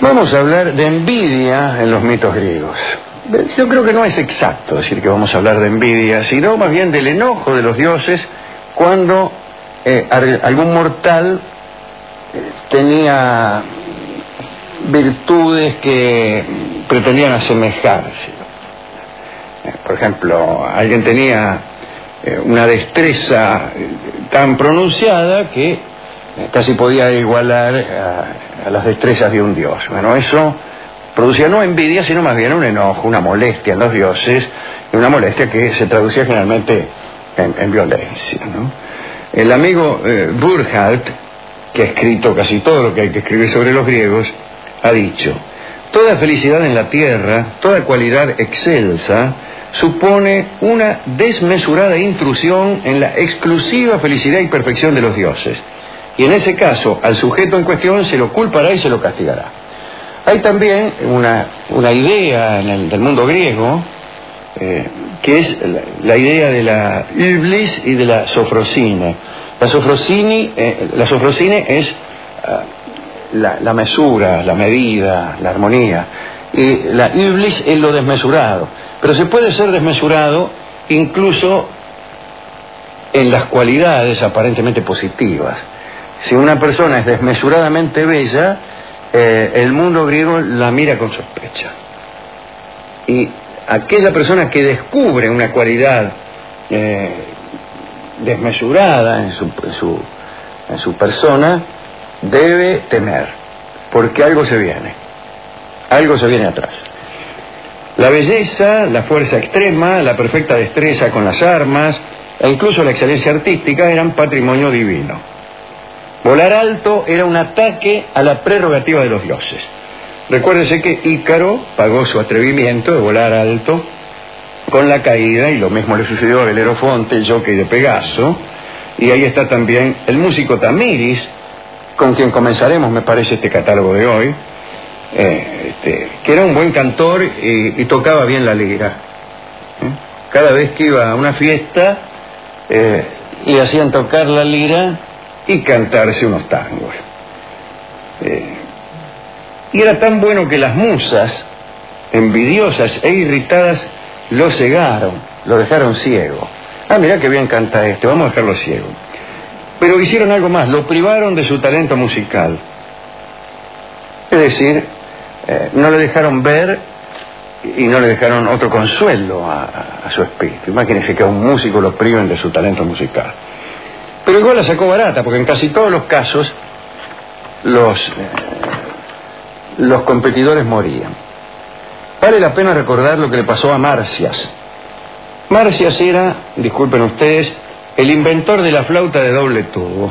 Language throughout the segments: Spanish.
Vamos a hablar de envidia en los mitos griegos. Yo creo que no es exacto decir que vamos a hablar de envidia, sino más bien del enojo de los dioses cuando algún mortal tenía virtudes que pretendían asemejarse. Por ejemplo, alguien tenía una destreza tan pronunciada que casi podía igualar a las destrezas de un dios. Bueno, eso producía no envidia, sino más bien un enojo, una molestia en los dioses, y una molestia que se traducía generalmente en violencia, ¿no? El amigo Burckhardt, que ha escrito casi todo lo que hay que escribir sobre los griegos, ha dicho: toda felicidad en la tierra, toda cualidad excelsa, supone una desmesurada intrusión en la exclusiva felicidad y perfección de los dioses. Y en ese caso, al sujeto en cuestión se lo culpará y se lo castigará. Hay también una idea del mundo griego, que es la idea de la Iblis y de la Sofrosine. La Sofrosine es la mesura, la medida, la armonía. Y la Iblis es lo desmesurado. Pero se puede ser desmesurado incluso en las cualidades aparentemente positivas. Si una persona es desmesuradamente bella, el mundo griego la mira con sospecha. Y aquella persona que descubre una cualidad desmesurada en su persona debe temer, porque algo se viene atrás. La belleza, la fuerza extrema, la perfecta destreza con las armas e incluso la excelencia artística eran patrimonio divino. Volar alto era un ataque a la prerrogativa de los dioses. Recuérdese que Ícaro pagó su atrevimiento de volar alto con la caída, y lo mismo le sucedió a Belerofonte, el jockey de Pegaso, y ahí está también el músico Tamiris, con quien comenzaremos, me parece, este catálogo de hoy, que era un buen cantor y tocaba bien la lira. Cada vez que iba a una fiesta, le hacían tocar la lira y cantarse unos tangos. Y era tan bueno que las musas, envidiosas e irritadas, lo cegaron, lo dejaron ciego. Mirá que bien canta este, vamos a dejarlo ciego. Pero hicieron algo más, lo privaron de su talento musical. Es decir, no le dejaron ver y no le dejaron otro consuelo a su espíritu. Imagínense que a un músico lo priven de su talento musical. Pero igual la sacó barata, porque en casi todos los casos los competidores morían. Vale la pena recordar lo que le pasó a Marcias. Marcias era, disculpen ustedes, el inventor de la flauta de doble tubo.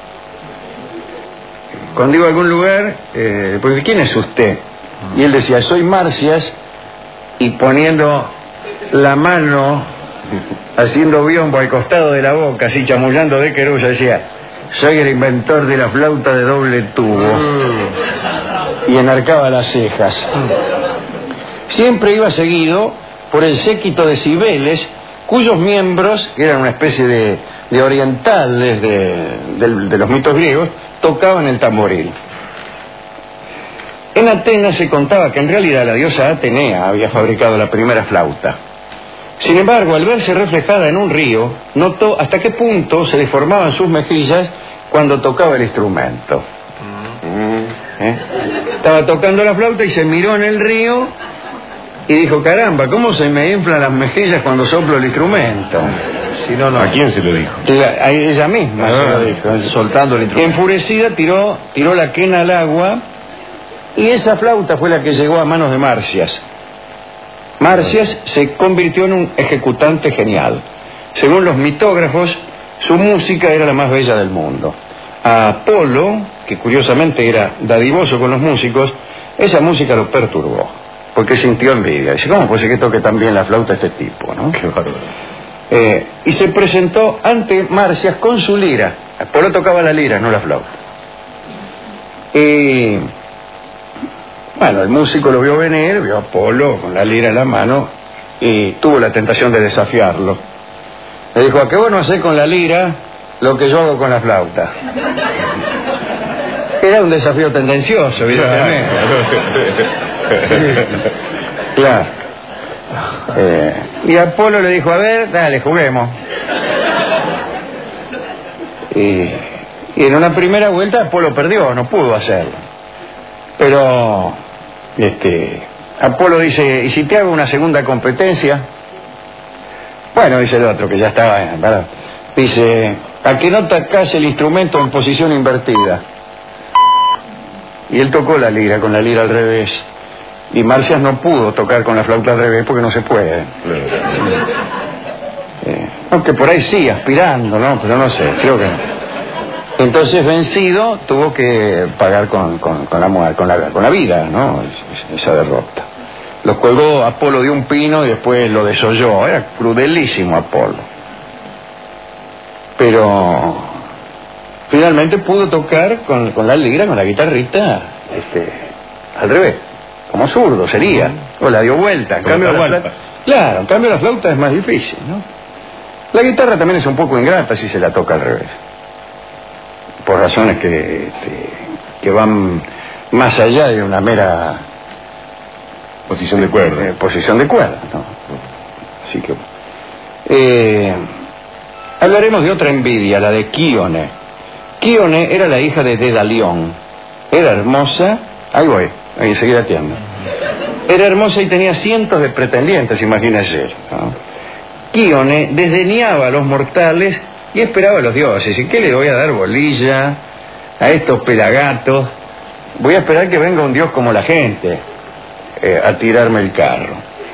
Cuando iba a algún lugar, porque ¿quién es usted? Y él decía: soy Marcias, y poniendo la mano, haciendo biombo al costado de la boca, así chamullando de querulla, decía: soy el inventor de la flauta de doble tubo. Y enarcaba las cejas. Siempre iba seguido por el séquito de cibeles, cuyos miembros, que eran una especie de orientales de los mitos griegos, tocaban el tamboril. En Atenas se contaba que en realidad la diosa Atenea había fabricado la primera flauta. Sin embargo, al verse reflejada en un río, notó hasta qué punto se deformaban sus mejillas cuando tocaba el instrumento. Estaba tocando la flauta y se miró en el río y dijo: caramba, ¿cómo se me inflan las mejillas cuando soplo el instrumento? Si no, ¿a quién se lo dijo? A ella misma se lo dijo. Soltando el instrumento. Enfurecida tiró la quena al agua, y esa flauta fue la que llegó a manos de Marcias. Marcias se convirtió en un ejecutante genial. Según los mitógrafos, su música era la más bella del mundo. A Apolo, que curiosamente era dadivoso con los músicos, esa música lo perturbó, porque sintió envidia. Dice: ¿cómo puede ser que toque tan bien la flauta este tipo, no? Qué bárbaro. Y se presentó ante Marcias con su lira. Apolo tocaba la lira, no la flauta. Y bueno, el músico lo vio venir, vio a Apolo con la lira en la mano y tuvo la tentación de desafiarlo. Le dijo: ¿a qué vos no hacés con la lira lo que yo hago con la flauta? Era un desafío tendencioso, evidentemente. Claro. Y Apolo le dijo, a ver, dale, juguemos. Y en una primera vuelta Apolo perdió, no pudo hacerlo. Pero Apolo dice, ¿y si te hago una segunda competencia? Bueno, dice el otro, que ya estaba, ¿verdad? Dice, ¿a que no tocas el instrumento en posición invertida? Y él tocó la lira, con la lira al revés. Y Marcias no pudo tocar con la flauta al revés porque no se puede. Aunque por ahí sí, aspirando, ¿no? Pero no sé, creo que no. Entonces, vencido, tuvo que pagar con la vida, ¿no? Esa derrota. Lo colgó Apolo de un pino y después lo desolló. Era crudelísimo Apolo. Pero finalmente pudo tocar con la lira, con la guitarrita, al revés, como zurdo sería. O la dio vuelta. En cambio, claro, en cambio la flauta es más difícil, ¿no? La guitarra también es un poco ingrata si se la toca al revés. Por razones que van más allá de una mera posición de cuerda. Posición de cuerda, ¿no? Así que hablaremos de otra envidia, la de Quíone. Quíone era la hija de Dedalión. Era hermosa, ahí voy, ahí enseguida atiendo. Era hermosa y tenía cientos de pretendientes, imagínese, ¿no? Quíone desdeñaba a los mortales y esperaba a los dioses. ¿Y qué le voy a dar bolilla a estos pelagatos? Voy a esperar que venga un dios como la gente a tirarme el carro.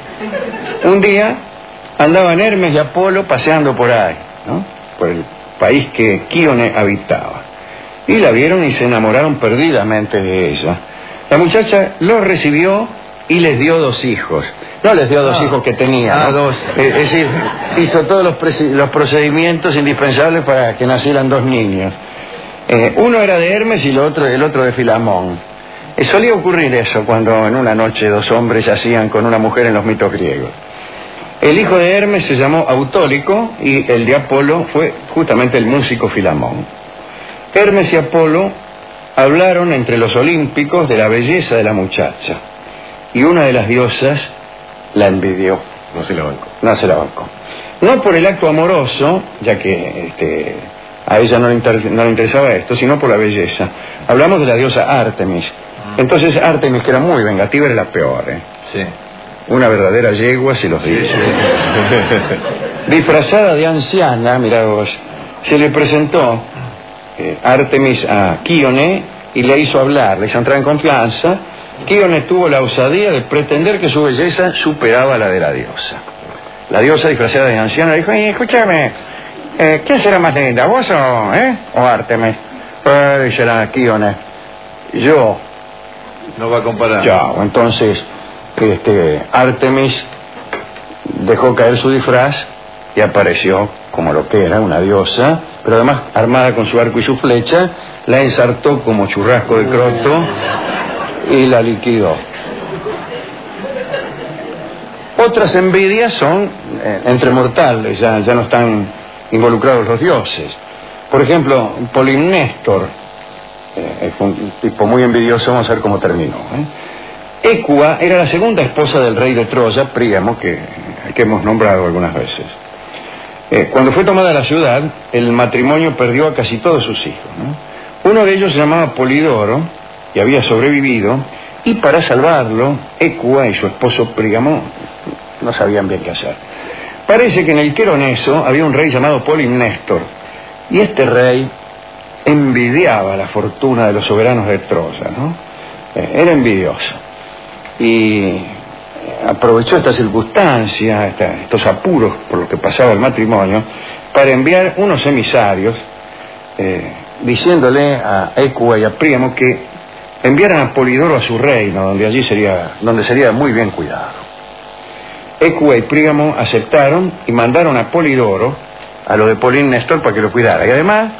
Un día andaban Hermes y Apolo paseando por ahí, ¿no? Por el país que Quíone habitaba. Y la vieron y se enamoraron perdidamente de ella. La muchacha los recibió y les dio 2 hijos. No les dio 2 hijos que tenía, ¿no? 2. Es decir, hizo todos los procedimientos indispensables para que nacieran 2 niños. Uno era de Hermes y el otro de Filamón. Solía ocurrir eso cuando en una noche 2 hombres yacían con una mujer en los mitos griegos. El hijo de Hermes se llamó Autólico y el de Apolo fue justamente el músico Filamón. Hermes y Apolo hablaron entre los olímpicos de la belleza de la muchacha y una de las diosas la envidió. No se la bancó. No se la bancó. No por el acto amoroso, ya que a ella no le interesaba esto, sino por la belleza. Hablamos de la diosa Artemis. Entonces Artemis, que era muy vengativa, era la peor, ¿eh? Sí. Una verdadera yegua, se los dice. Disfrazada de anciana, mirá vos, se le presentó Artemis a Quíone y le hizo hablar, le hizo entrar en confianza. Quíone tuvo la osadía de pretender que su belleza superaba la de la diosa. La diosa, disfrazada de anciana, dijo, escúchame, ¿quién será más linda, vos o Artemis? Dice la Quíone, yo. No va a comparar. Ya, entonces Artemis dejó caer su disfraz y apareció como lo que era, una diosa, pero además armada con su arco y su flecha, la ensartó como churrasco de croto y la liquidó. Otras envidias son entre mortales, ya no están involucrados los dioses. Por ejemplo, Polimnestor, es un tipo muy envidioso, vamos a ver cómo terminó. Écua era la segunda esposa del rey de Troya, Príamo, que hemos nombrado algunas veces. Cuando fue tomada la ciudad, el matrimonio perdió a casi todos sus hijos, ¿no? Uno de ellos se llamaba Polidoro y había sobrevivido, y para salvarlo, Écua y su esposo Príamo no sabían bien qué hacer. Parece que en el Queroneso había un rey llamado Polimnestor, y este rey envidiaba la fortuna de los soberanos de Troya, ¿no? Era envidioso. Y aprovechó esta circunstancia, estos apuros por los que pasaba el matrimonio, para enviar unos emisarios, diciéndole a Écua y a Príamo que enviaran a Polidoro a su reino, donde sería muy bien cuidado. Écua y Príamo aceptaron y mandaron a Polidoro a lo de Polimnestor para que lo cuidara. Y además,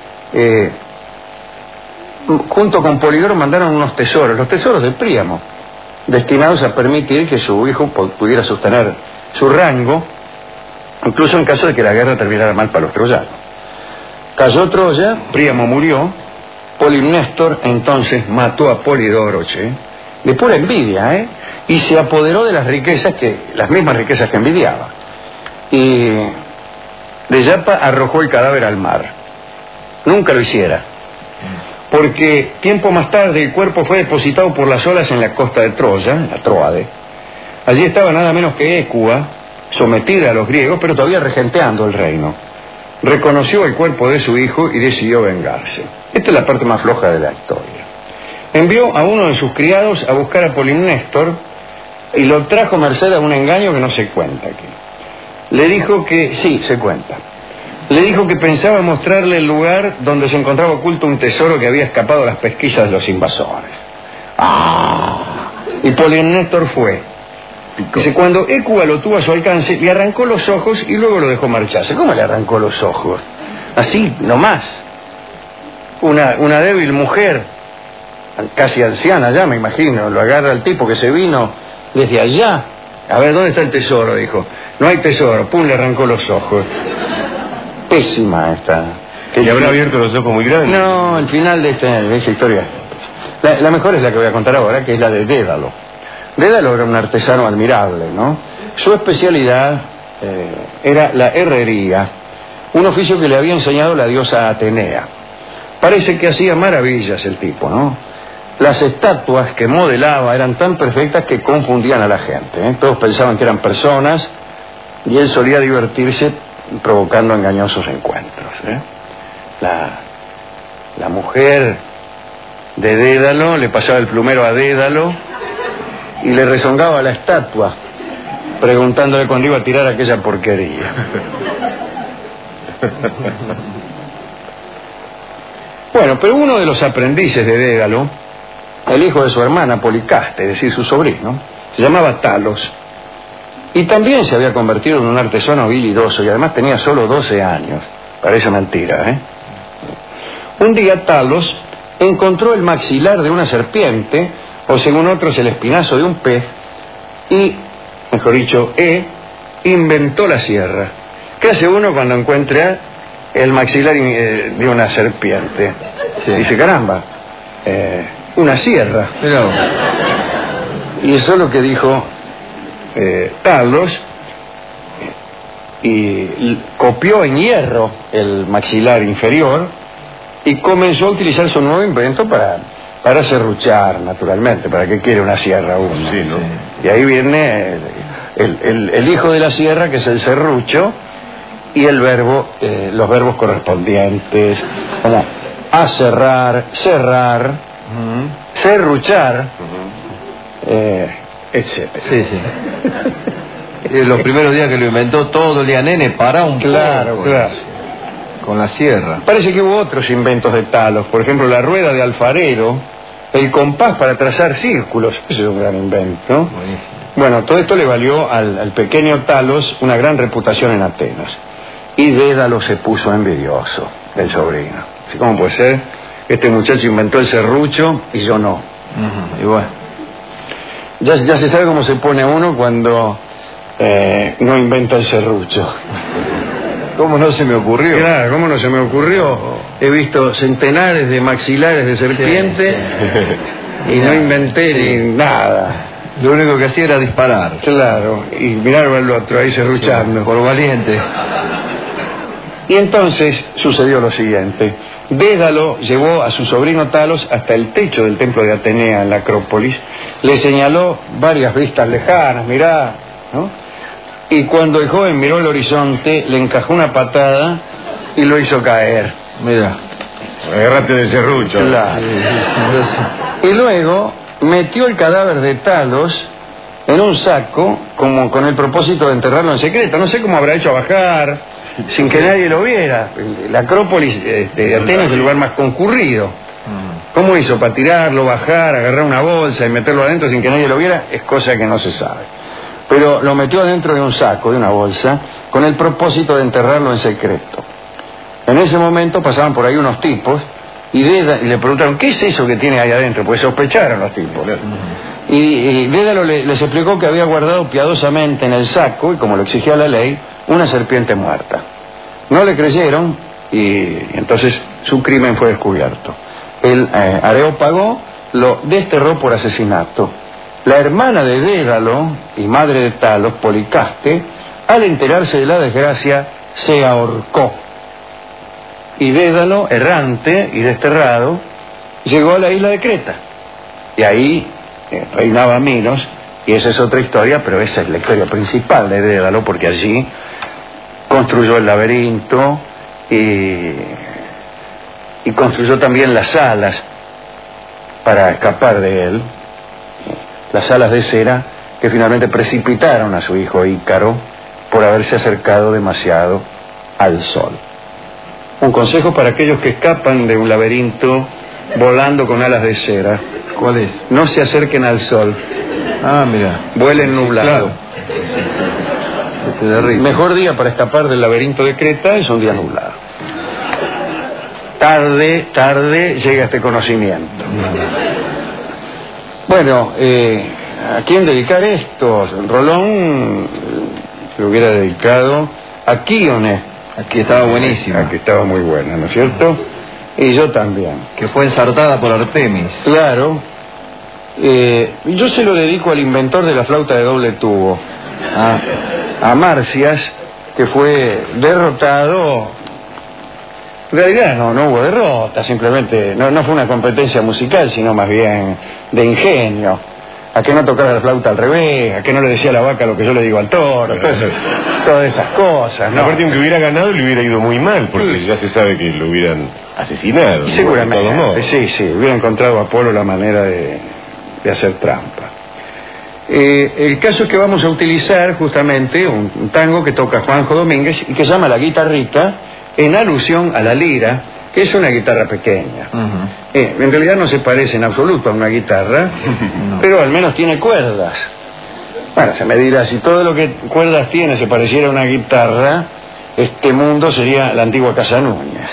junto con Polidoro mandaron unos tesoros, los tesoros de Príamo, destinados a permitir que su hijo pudiera sostener su rango, incluso en caso de que la guerra terminara mal para los troyanos. Cayó Troya, Príamo murió, Polimnestor entonces mató a Polidoro, de pura envidia, y se apoderó de las riquezas, las mismas riquezas que envidiaba. Y de Yapa arrojó el cadáver al mar. Nunca lo hiciera, porque tiempo más tarde el cuerpo fue depositado por las olas en la costa de Troya, la Tróade. Allí estaba nada menos que Écuba, sometida a los griegos, pero todavía regenteando el reino. Reconoció el cuerpo de su hijo y decidió vengarse. Esta es la parte más floja de la historia. Envió a uno de sus criados a buscar a Polimnestor y lo trajo merced a un engaño que no se cuenta aquí. Le dijo que, sí, se cuenta. Le dijo que pensaba mostrarle el lugar donde se encontraba oculto un tesoro que había escapado a las pesquisas de los invasores. Y Polimnestor fue. Dice, cuando Écuba lo tuvo a su alcance, le arrancó los ojos y luego lo dejó marcharse. ¿Cómo le arrancó los ojos? Así, nomás. Una débil mujer, casi anciana ya, me imagino, lo agarra el tipo que se vino desde allá. A ver, ¿dónde está el tesoro? Dijo. No hay tesoro. Pum, le arrancó los ojos. Pésima esta. ¿Le habrá abierto los ojos muy grandes? No, el final de esta historia. La mejor es la que voy a contar ahora, que es la de Dédalo. Dédalo era un artesano admirable, ¿no? Su especialidad era la herrería, un oficio que le había enseñado la diosa Atenea. Parece que hacía maravillas el tipo, ¿no? Las estatuas que modelaba eran tan perfectas que confundían a la gente, Todos pensaban que eran personas y él solía divertirse provocando engañosos encuentros, La mujer de Dédalo le pasaba el plumero a Dédalo y le rezongaba la estatua, preguntándole cuándo iba a tirar aquella porquería. Bueno, pero uno de los aprendices de Dédalo, el hijo de su hermana Policaste, es decir, su sobrino, se llamaba Talos, y también se había convertido en un artesano habilidoso, y además tenía solo 12 años. Parece mentira, Un día Talos encontró el maxilar de una serpiente, o según otros el espinazo de un pez, y, mejor dicho, inventó la sierra. ¿Qué hace uno cuando encuentra el maxilar de una serpiente? Sí. Dice, caramba, una sierra. Pero... Y eso es lo que dijo Talos, y copió en hierro el maxilar inferior y comenzó a utilizar su nuevo invento para serruchar, naturalmente. ¿Para qué quiere una sierra uno? Sí, ¿no? Y ahí viene el hijo de la sierra, que es el serrucho, y el verbo, los verbos correspondientes, como aserrar, cerrar, serruchar, etc. Sí. Los primeros días que lo inventó, todo el día, nene, para un poco. Claro. Con la sierra. Parece que hubo otros inventos de Talos, por ejemplo, la rueda de alfarero, el compás para trazar círculos. Ese es un gran invento. Buenísimo. Bueno, todo esto le valió al pequeño Talos una gran reputación en Atenas. Y Dédalo se puso envidioso del sobrino. ¿Sí? ¿Cómo puede ser? Este muchacho inventó el serrucho y yo no. Y bueno, ya se sabe cómo se pone uno cuando no inventa el serrucho. ¿cómo no se me ocurrió? Claro, ¿cómo no se me ocurrió? He visto centenares de maxilares de serpiente, y no inventé ni nada. Lo único que hacía era disparar. Claro, y mirar al otro ahí serruchando. Por valiente. Y entonces sucedió lo siguiente. Dédalo llevó a su sobrino Talos hasta el techo del templo de Atenea en la Acrópolis, le señaló varias vistas lejanas, mirá, ¿no? Y cuando el joven miró el horizonte, le encajó una patada y lo hizo caer. Mira, agárrate de serrucho. Claro. Y luego metió el cadáver de Talos en un saco, como con el propósito de enterrarlo en secreto. No sé cómo habrá hecho a bajar sin que nadie lo viera. La Acrópolis de Atenas es el lugar más concurrido. ¿Cómo hizo para tirarlo, bajar, agarrar una bolsa y meterlo adentro sin que nadie lo viera? Es cosa que no se sabe. Pero lo metió adentro de un saco, de una bolsa, con el propósito de enterrarlo en secreto. En ese momento pasaban por ahí unos tipos y le preguntaron, ¿qué es eso que tiene ahí adentro? Pues sospecharon los tipos. Y Dédalo les explicó que había guardado piadosamente en el saco, y como lo exigía la ley, una serpiente muerta. No le creyeron y entonces su crimen fue descubierto. el Areópago lo desterró por asesinato. La hermana de Dédalo y madre de Talos, Policaste, al enterarse de la desgracia, se ahorcó. Y Dédalo, errante y desterrado, llegó a la isla de Creta. Y ahí reinaba Minos, y esa es otra historia, pero esa es la historia principal de Dédalo, porque allí construyó el laberinto y construyó también las alas para escapar de él, las alas de cera que finalmente precipitaron a su hijo Ícaro por haberse acercado demasiado al sol. Un consejo para aquellos que escapan de un laberinto volando con alas de cera: ¿cuál es? no se acerquen al sol. Ah, mira. Vuelen nublado. Claro. El mejor día para escapar del laberinto de Creta es un día nublado. Tarde llega este conocimiento. Bueno, ¿a quién dedicar esto? Rolón se lo hubiera dedicado a Quíone. Aquí estaba buenísima. Aquí estaba muy buena, ¿no es cierto? Y yo también. Que fue ensartada por Artemis. Claro. Yo se lo dedico al inventor de la flauta de doble tubo, a Marcias, que fue derrotado. En realidad no hubo derrota, simplemente no fue una competencia musical, sino más bien de ingenio. A que no tocara la flauta al revés, a que no le decía a la vaca lo que yo le digo al toro, todas esas cosas, ¿no? Aparte, aunque hubiera ganado, le hubiera ido muy mal, porque ya se sabe que lo hubieran asesinado. Seguramente, sí, hubiera encontrado a Apolo la manera de hacer trampa. El caso es que vamos a utilizar justamente un tango que toca Juanjo Domínguez y que se llama La Guitarrita, en alusión a la lira, que es una guitarra pequeña. En realidad no se parece en absoluto a una guitarra, pero al menos tiene cuerdas. Bueno, se me dirá, si todo lo que cuerdas tiene se pareciera a una guitarra, este mundo sería la antigua Casa Núñez.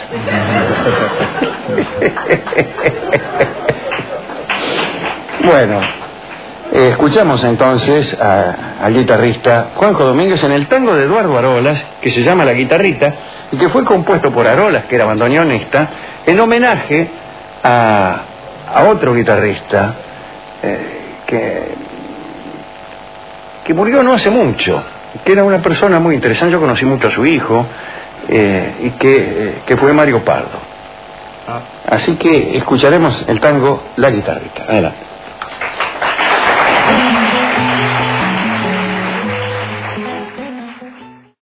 Bueno, escuchamos entonces al guitarrista Juanjo Domínguez en el tango de Eduardo Arolas, que se llama La Guitarrita, y que fue compuesto por Arolas, que era bandoneonista, en homenaje a otro guitarrista que murió no hace mucho, que era una persona muy interesante. Yo conocí mucho a su hijo, y que fue Mario Pardo. Así que escucharemos el tango La Guitarrita. Adelante.